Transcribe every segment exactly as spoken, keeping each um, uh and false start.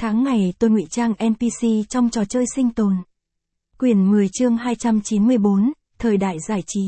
Tháng ngày tôi ngụy trang en pê xê trong trò chơi sinh tồn. Quyển mười chương hai trăm chín mươi bốn, thời đại giải trí.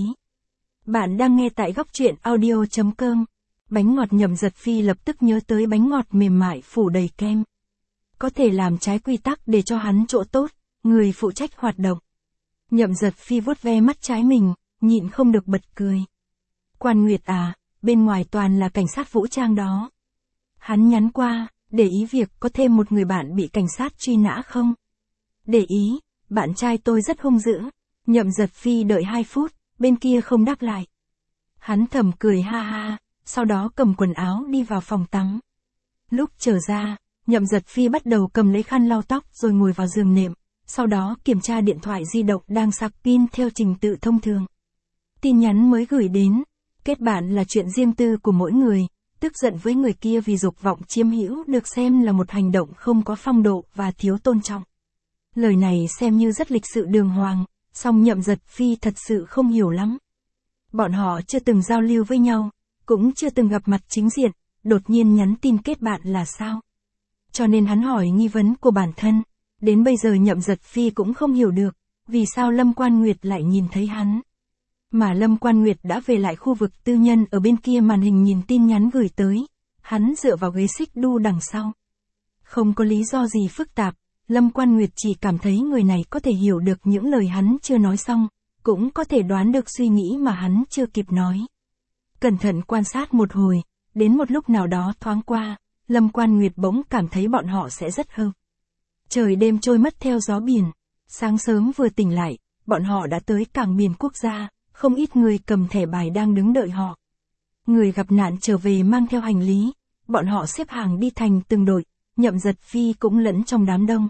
Bạn đang nghe tại góc truyện audio chấm com. Bánh ngọt Nhậm Giật Phi lập tức nhớ tới bánh ngọt mềm mại phủ đầy kem. Có thể làm trái quy tắc để cho hắn chỗ tốt, người phụ trách hoạt động. Nhậm Giật Phi vuốt ve mắt trái mình, nhịn không được bật cười. Quan Nguyệt à, bên ngoài toàn là cảnh sát vũ trang đó. Hắn nhắn qua, để ý việc có thêm một người bạn bị cảnh sát truy nã không? Để ý, bạn trai tôi rất hung dữ. Nhậm Giật Phi đợi hai phút, bên kia không đáp lại. Hắn thầm cười ha ha, sau đó cầm quần áo đi vào phòng tắm. Lúc trở ra, Nhậm Giật Phi bắt đầu cầm lấy khăn lau tóc rồi ngồi vào giường nệm, sau đó kiểm tra điện thoại di động đang sạc pin theo trình tự thông thường. Tin nhắn mới gửi đến, kết bạn là chuyện riêng tư của mỗi người, tức giận với người kia vì dục vọng chiếm hữu được xem là một hành động không có phong độ và thiếu tôn trọng. Lời này xem như rất lịch sự đường hoàng, song Nhậm Giật Phi thật sự không hiểu lắm. Bọn họ chưa từng giao lưu với nhau, cũng chưa từng gặp mặt chính diện, đột nhiên nhắn tin kết bạn là sao? Cho nên hắn hỏi nghi vấn của bản thân, đến bây giờ Nhậm Giật Phi cũng không hiểu được, vì sao Lâm Quan Nguyệt lại nhìn thấy hắn. Mà Lâm Quan Nguyệt đã về lại khu vực tư nhân ở bên kia màn hình nhìn tin nhắn gửi tới, hắn dựa vào ghế xích đu đằng sau. Không có lý do gì phức tạp, Lâm Quan Nguyệt chỉ cảm thấy người này có thể hiểu được những lời hắn chưa nói xong, cũng có thể đoán được suy nghĩ mà hắn chưa kịp nói. Cẩn thận quan sát một hồi, đến một lúc nào đó thoáng qua, Lâm Quan Nguyệt bỗng cảm thấy bọn họ sẽ rất hợp. Trời đêm trôi mất theo gió biển, sáng sớm vừa tỉnh lại, bọn họ đã tới cảng biển quốc gia, không ít người cầm thẻ bài đang đứng đợi họ. Người gặp nạn trở về mang theo hành lý, bọn họ xếp hàng đi thành từng đội, Nhậm Giật Phi cũng lẫn trong đám đông.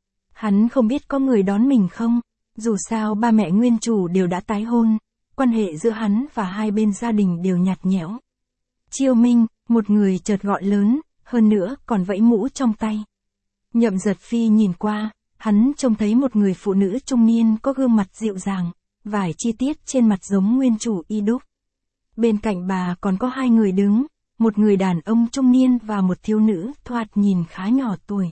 Hắn không biết có người đón mình không, dù sao ba mẹ nguyên chủ đều đã tái hôn, quan hệ giữa hắn và hai bên gia đình đều nhạt nhẽo. Chiêu Minh, một người chợt gọi lớn, hơn nữa còn vẫy mũ trong tay. Nhậm Giật Phi nhìn qua, hắn trông thấy một người phụ nữ trung niên có gương mặt dịu dàng, vài chi tiết trên mặt giống nguyên chủ y đúc. Bên cạnh bà còn có hai người đứng, một người đàn ông trung niên và một thiếu nữ thoạt nhìn khá nhỏ tuổi.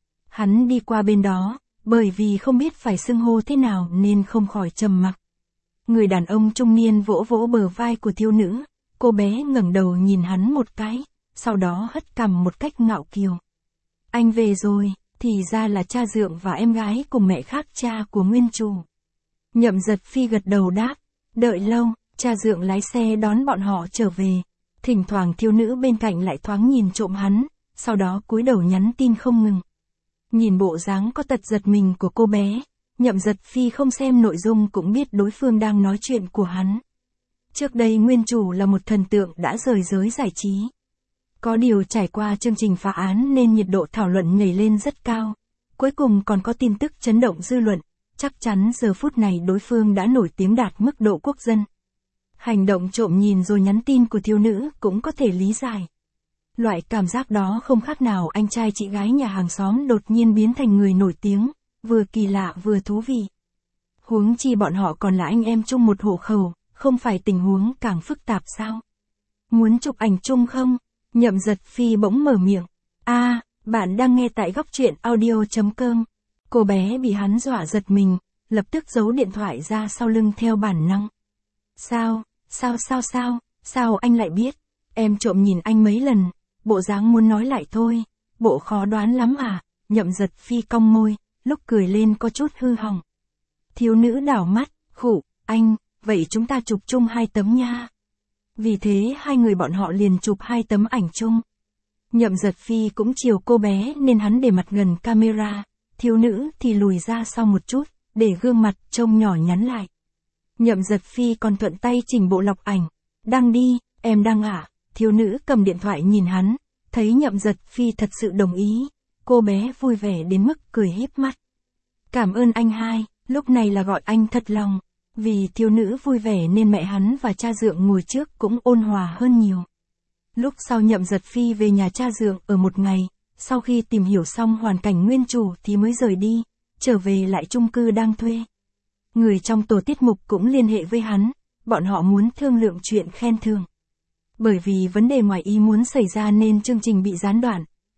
Hắn đi qua bên đó, bởi vì không biết phải xưng hô thế nào nên không khỏi trầm mặc. Người đàn ông trung niên vỗ vỗ bờ vai của thiếu nữ, cô bé ngẩng đầu nhìn hắn một cái, sau đó hất cằm một cách ngạo kiều. Anh về rồi, thì ra là cha dượng và em gái cùng mẹ khác cha của nguyên chủ. Nhậm Giật Phi gật đầu đáp, đợi lâu, cha dượng lái xe đón bọn họ trở về. Thỉnh thoảng thiếu nữ bên cạnh lại thoáng nhìn trộm hắn, sau đó cúi đầu nhắn tin không ngừng. Nhìn bộ dáng có tật giật mình của cô bé, Nhậm Giật Phi không xem nội dung cũng biết đối phương đang nói chuyện của hắn. Trước đây nguyên chủ là một thần tượng đã rời giới giải trí. Có điều trải qua chương trình phá án nên nhiệt độ thảo luận nhảy lên rất cao. Cuối cùng còn có tin tức chấn động dư luận, chắc chắn giờ phút này đối phương đã nổi tiếng đạt mức độ quốc dân. Hành động trộm nhìn rồi nhắn tin của thiếu nữ cũng có thể lý giải. Loại cảm giác đó không khác nào anh trai chị gái nhà hàng xóm đột nhiên biến thành người nổi tiếng, vừa kỳ lạ vừa thú vị. Huống chi bọn họ còn là anh em chung một hộ khẩu, không phải tình huống càng phức tạp sao? Muốn chụp ảnh chung không? Nhậm Giật Phi bỗng mở miệng. A, à, bạn đang nghe tại góc truyện audio chấm com. Cô bé bị hắn dọa giật mình, lập tức giấu điện thoại ra sau lưng theo bản năng. Sao, sao sao sao, sao anh lại biết? Em trộm nhìn anh mấy lần, bộ dáng muốn nói lại thôi, bộ khó đoán lắm à? Nhậm Giật Phi cong môi, lúc cười lên có chút hư hỏng. Thiếu nữ đảo mắt, khụ, anh, vậy chúng ta chụp chung hai tấm nha. Vì thế hai người bọn họ liền chụp hai tấm ảnh chung. Nhậm Giật Phi cũng chiều cô bé nên hắn để mặt gần camera, thiếu nữ thì lùi ra sau một chút, để gương mặt trông nhỏ nhắn lại. Nhậm Giật Phi còn thuận tay chỉnh bộ lọc ảnh. Đăng đi, em đăng ạ. À? Thiếu nữ cầm điện thoại nhìn hắn, thấy Nhậm Giật Phi thật sự đồng ý. Cô bé vui vẻ đến mức cười híp mắt. Cảm ơn anh hai, lúc này là gọi anh thật lòng. Vì thiếu nữ vui vẻ nên mẹ hắn và cha dượng ngồi trước cũng ôn hòa hơn nhiều. Lúc sau Nhậm Giật Phi về nhà cha dượng ở một ngày, sau khi tìm hiểu xong hoàn cảnh nguyên chủ thì mới rời đi, trở về lại chung cư đang thuê. Người trong tổ tiết mục cũng liên hệ với hắn, bọn họ muốn thương lượng chuyện khen thưởng. Bởi vì vấn đề ngoài ý muốn xảy ra nên chương trình bị gián đoạn,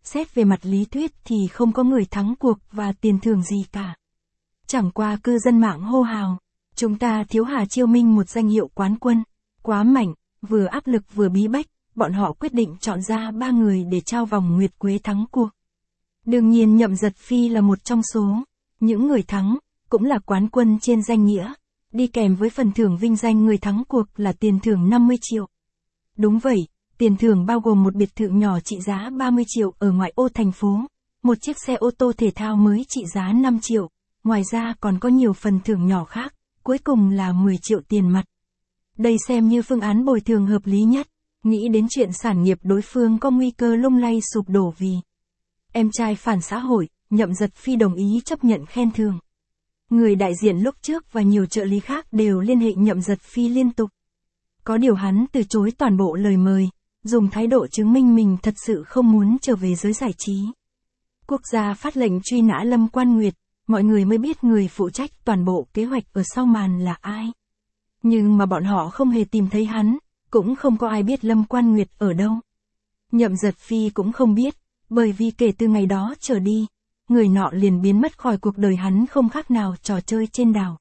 xét về mặt lý thuyết thì không có người thắng cuộc và tiền thưởng gì cả. Chẳng qua cư dân mạng hô hào, chúng ta thiếu Hà Chiêu Minh một danh hiệu quán quân, quá mạnh, vừa áp lực vừa bí bách, bọn họ quyết định chọn ra ba người để trao vòng nguyệt quế thắng cuộc. Đương nhiên Nhậm Giật Phi là một trong số những người thắng, cũng là quán quân trên danh nghĩa, đi kèm với phần thưởng vinh danh người thắng cuộc là tiền thưởng năm mươi triệu. Đúng vậy, tiền thưởng bao gồm một biệt thự nhỏ trị giá ba mươi triệu ở ngoại ô thành phố, một chiếc xe ô tô thể thao mới trị giá năm triệu, ngoài ra còn có nhiều phần thưởng nhỏ khác, cuối cùng là mười triệu tiền mặt. Đây xem như phương án bồi thường hợp lý nhất, nghĩ đến chuyện sản nghiệp đối phương có nguy cơ lung lay sụp đổ vì em trai phản xã hội, Nhậm Giật Phi đồng ý chấp nhận khen thưởng. Người đại diện lúc trước và nhiều trợ lý khác đều liên hệ Nhậm Giật Phi liên tục. Có điều hắn từ chối toàn bộ lời mời, dùng thái độ chứng minh mình thật sự không muốn trở về giới giải trí. Quốc gia phát lệnh truy nã Lâm Quan Nguyệt, mọi người mới biết người phụ trách toàn bộ kế hoạch ở sau màn là ai. Nhưng mà bọn họ không hề tìm thấy hắn, cũng không có ai biết Lâm Quan Nguyệt ở đâu. Nhậm Giật Phi cũng không biết, bởi vì kể từ ngày đó trở đi, người nọ liền biến mất khỏi cuộc đời hắn không khác nào trò chơi trên đảo.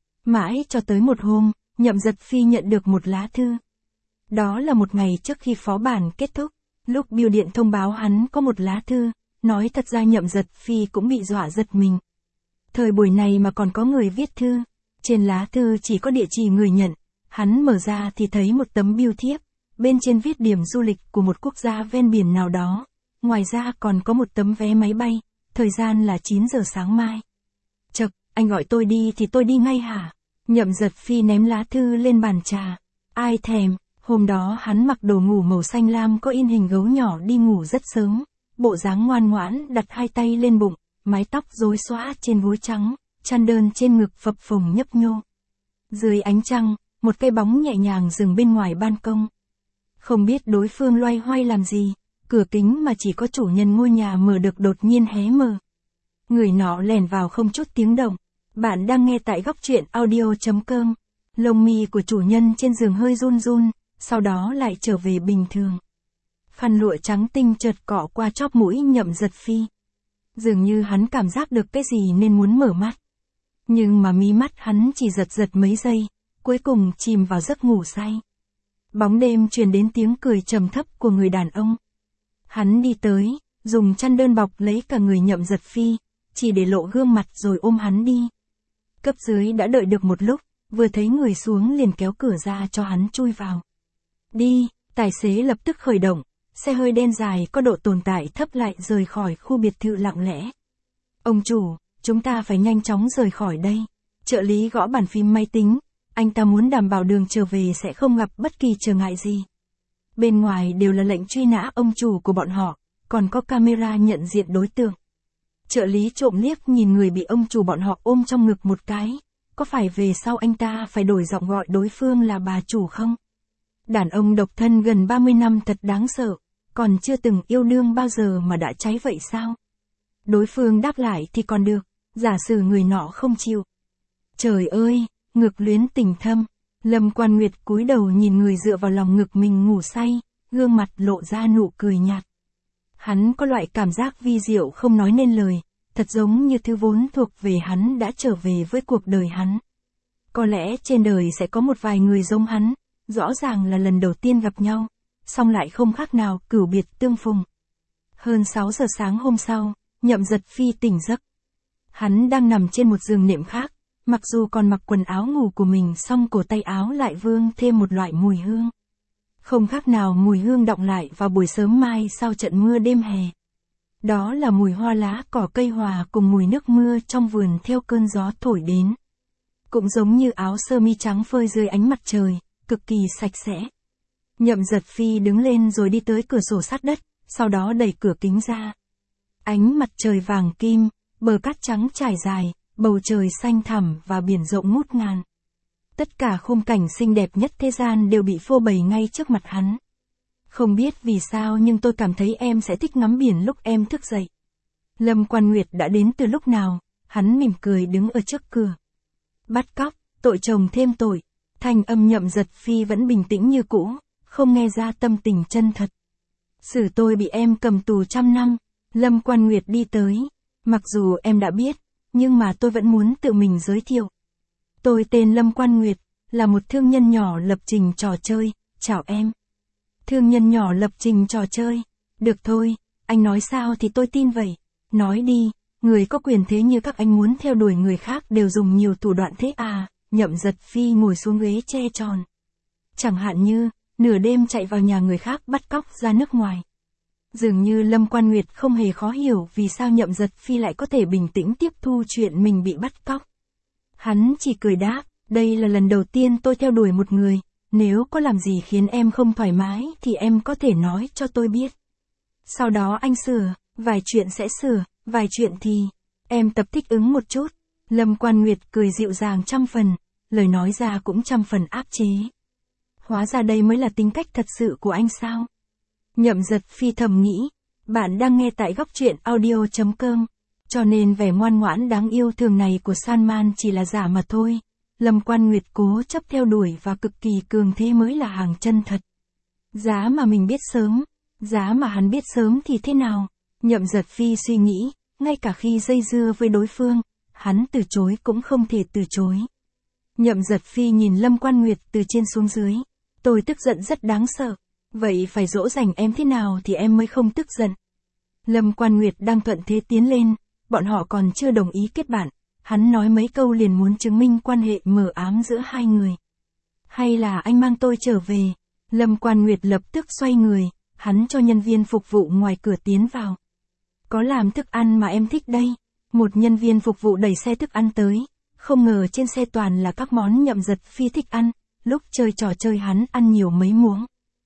Mãi cho tới một hôm, Nhậm Giật Phi nhận được một lá thư. Đó là một ngày trước khi phó bản kết thúc, lúc bưu điện thông báo hắn có một lá thư, nói thật ra Nhậm Giật Phi cũng bị dọa giật mình. Thời buổi này mà còn có người viết thư, trên lá thư chỉ có địa chỉ người nhận, hắn mở ra thì thấy một tấm bưu thiếp, bên trên viết điểm du lịch của một quốc gia ven biển nào đó, ngoài ra còn có một tấm vé máy bay, thời gian là chín giờ sáng mai. Chậc, anh gọi tôi đi thì tôi đi ngay hả? Nhậm Giật Phi ném lá thư lên bàn trà. Ai thèm, hôm đó hắn mặc đồ ngủ màu xanh lam có in hình gấu nhỏ đi ngủ rất sớm, bộ dáng ngoan ngoãn đặt hai tay lên bụng, mái tóc rối xõa trên gối trắng, chăn đơn trên ngực phập phồng nhấp nhô. Dưới ánh trăng, một cây bóng nhẹ nhàng dừng bên ngoài ban công. Không biết đối phương loay hoay làm gì, cửa kính mà chỉ có chủ nhân ngôi nhà mở được đột nhiên hé mở. Người nọ lèn vào không chút tiếng động. Bạn đang nghe tại góc truyện audio chấm com. Lông mi của chủ nhân trên giường hơi run run, sau đó lại trở về bình thường. Khăn lụa trắng tinh chợt cọ qua chóp mũi Nhậm Giật Phi. Dường như hắn cảm giác được cái gì nên muốn mở mắt. Nhưng mà mí mắt hắn chỉ giật giật mấy giây, cuối cùng chìm vào giấc ngủ say. Bóng đêm truyền đến tiếng cười trầm thấp của người đàn ông. Hắn đi tới, dùng chăn đơn bọc lấy cả người Nhậm Giật Phi, chỉ để lộ gương mặt rồi ôm hắn đi. Cấp dưới đã đợi được một lúc, vừa thấy người xuống liền kéo cửa ra cho hắn chui vào. Đi, tài xế lập tức khởi động, xe hơi đen dài có độ tồn tại thấp lại rời khỏi khu biệt thự lặng lẽ. Ông chủ, chúng ta phải nhanh chóng rời khỏi đây. Trợ lý gõ bàn phím máy tính, anh ta muốn đảm bảo đường trở về sẽ không gặp bất kỳ trở ngại gì. Bên ngoài đều là lệnh truy nã ông chủ của bọn họ, còn có camera nhận diện đối tượng. Trợ lý trộm liếc nhìn người bị ông chủ bọn họ ôm trong ngực một cái, có phải về sau anh ta phải đổi giọng gọi đối phương là bà chủ không? Đàn ông độc thân gần ba mươi năm thật đáng sợ, còn chưa từng yêu đương bao giờ mà đã cháy vậy sao? Đối phương đáp lại thì còn được, giả sử người nọ không chịu. Trời ơi, ngực luyến tình thâm, Lâm Quan Nguyệt cúi đầu nhìn người dựa vào lòng ngực mình ngủ say, gương mặt lộ ra nụ cười nhạt. Hắn có loại cảm giác vi diệu không nói nên lời, thật giống như thứ vốn thuộc về hắn đã trở về với cuộc đời hắn. Có lẽ trên đời sẽ có một vài người giống hắn, rõ ràng là lần đầu tiên gặp nhau, song lại không khác nào cửu biệt tương phùng. Hơn sáu giờ sáng hôm sau, Nhậm Giật Phi tỉnh giấc. Hắn đang nằm trên một giường nệm khác, mặc dù còn mặc quần áo ngủ của mình song cổ tay áo lại vương thêm một loại mùi hương. Không khác nào mùi hương đọng lại vào buổi sớm mai sau trận mưa đêm hè. Đó là mùi hoa lá cỏ cây hòa cùng mùi nước mưa trong vườn theo cơn gió thổi đến. Cũng giống như áo sơ mi trắng phơi dưới ánh mặt trời, cực kỳ sạch sẽ. Nhậm Giật Phi đứng lên rồi đi tới cửa sổ sát đất, sau đó đẩy cửa kính ra. Ánh mặt trời vàng kim, bờ cát trắng trải dài, bầu trời xanh thẳm và biển rộng ngút ngàn. Tất cả khung cảnh xinh đẹp nhất thế gian đều bị phô bày ngay trước mặt hắn. Không biết vì sao nhưng tôi cảm thấy em sẽ thích ngắm biển lúc em thức dậy. Lâm Quan Nguyệt đã đến từ lúc nào, hắn mỉm cười đứng ở trước cửa. Bắt cóc, tội chồng thêm tội, thanh âm Nhậm Giật Phi vẫn bình tĩnh như cũ, không nghe ra tâm tình chân thật. Xử tôi bị em cầm tù trăm năm, Lâm Quan Nguyệt đi tới. Mặc dù em đã biết, nhưng mà tôi vẫn muốn tự mình giới thiệu. Tôi tên Lâm Quan Nguyệt, là một thương nhân nhỏ lập trình trò chơi, chào em. Thương nhân nhỏ lập trình trò chơi. Được thôi, anh nói sao thì tôi tin vậy. Nói đi, người có quyền thế như các anh muốn theo đuổi người khác đều dùng nhiều thủ đoạn thế à, Nhậm Giật Phi ngồi xuống ghế tre tròn. Chẳng hạn như, nửa đêm chạy vào nhà người khác bắt cóc ra nước ngoài. Dường như Lâm Quan Nguyệt không hề khó hiểu vì sao Nhậm Giật Phi lại có thể bình tĩnh tiếp thu chuyện mình bị bắt cóc. Hắn chỉ cười đáp, đây là lần đầu tiên tôi theo đuổi một người, nếu có làm gì khiến em không thoải mái thì em có thể nói cho tôi biết. Sau đó anh sửa, vài chuyện sẽ sửa, vài chuyện thì, em tập thích ứng một chút. Lâm Quan Nguyệt cười dịu dàng trăm phần, lời nói ra cũng trăm phần áp chế. Hóa ra đây mới là tính cách thật sự của anh sao? Nhậm Giật Phi thầm nghĩ, bạn đang nghe tại góc truyện audio chấm com, cho nên vẻ ngoan ngoãn đáng yêu thường này của Salman chỉ là giả mà thôi. Lâm Quan Nguyệt cố chấp theo đuổi và cực kỳ cường thế mới là hàng chân thật. Giá mà mình biết sớm, giá mà hắn biết sớm thì thế nào? Nhậm Giật Phi suy nghĩ, ngay cả khi dây dưa với đối phương, hắn từ chối cũng không thể từ chối. Nhậm Giật Phi nhìn Lâm Quan Nguyệt từ trên xuống dưới. Tôi tức giận rất đáng sợ. Vậy phải dỗ dành em thế nào thì em mới không tức giận? Lâm Quan Nguyệt đang thuận thế tiến lên, bọn họ còn chưa đồng ý kết bạn. Hắn nói mấy câu liền muốn chứng minh quan hệ mờ ám giữa hai người. Hay là anh mang tôi trở về? Lâm Quan Nguyệt lập tức xoay người, hắn cho nhân viên phục vụ ngoài cửa tiến vào. Có làm thức ăn mà em thích đây. Một nhân viên phục vụ đẩy xe thức ăn tới, không ngờ trên xe toàn là các món Nhậm Giật Phi thích ăn, lúc chơi trò chơi hắn ăn nhiều mấy muỗng.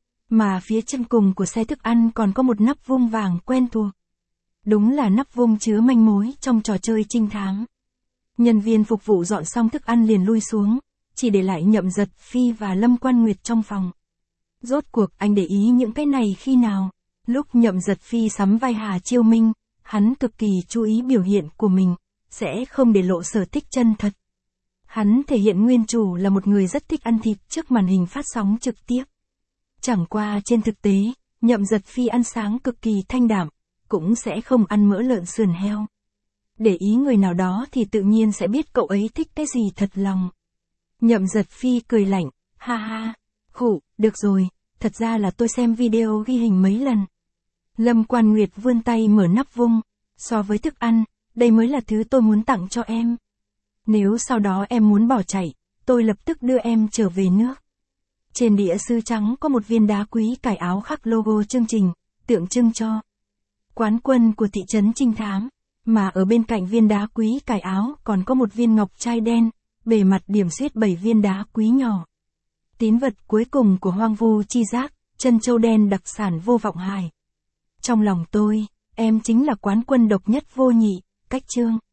Mà phía chân cùng của xe thức ăn còn có một nắp vung vàng quen thuộc. Đúng là nắp vung chứa manh mối trong trò chơi trinh thám. Nhân viên phục vụ dọn xong thức ăn liền lui xuống, chỉ để lại Nhậm Giật Phi và Lâm Quan Nguyệt trong phòng. Rốt cuộc anh để ý những cái này khi nào? Lúc Nhậm Giật Phi sắm vai Hà Chiêu Minh, hắn cực kỳ chú ý biểu hiện của mình, sẽ không để lộ sở thích chân thật. Hắn thể hiện nguyên chủ là một người rất thích ăn thịt trước màn hình phát sóng trực tiếp. Chẳng qua trên thực tế, Nhậm Giật Phi ăn sáng cực kỳ thanh đạm, cũng sẽ không ăn mỡ lợn sườn heo. Để ý người nào đó thì tự nhiên sẽ biết cậu ấy thích cái gì thật lòng. Nhậm Giật Phi cười lạnh, ha ha, khụ, được rồi, thật ra là tôi xem video ghi hình mấy lần. Lâm Quan Nguyệt vươn tay mở nắp vung, so với thức ăn, đây mới là thứ tôi muốn tặng cho em. Nếu sau đó em muốn bỏ chạy, tôi lập tức đưa em trở về nước. Trên đĩa sứ trắng có một viên đá quý cải áo khắc logo chương trình, tượng trưng cho quán quân của thị trấn trinh thám, mà ở bên cạnh viên đá quý cải áo còn có một viên ngọc trai đen, bề mặt điểm xuyết bảy viên đá quý nhỏ. Tín vật cuối cùng của Hoang Vu Chi Giác, chân châu đen đặc sản Vô Vọng Hải. Trong lòng tôi, em chính là quán quân độc nhất vô nhị, cách chương.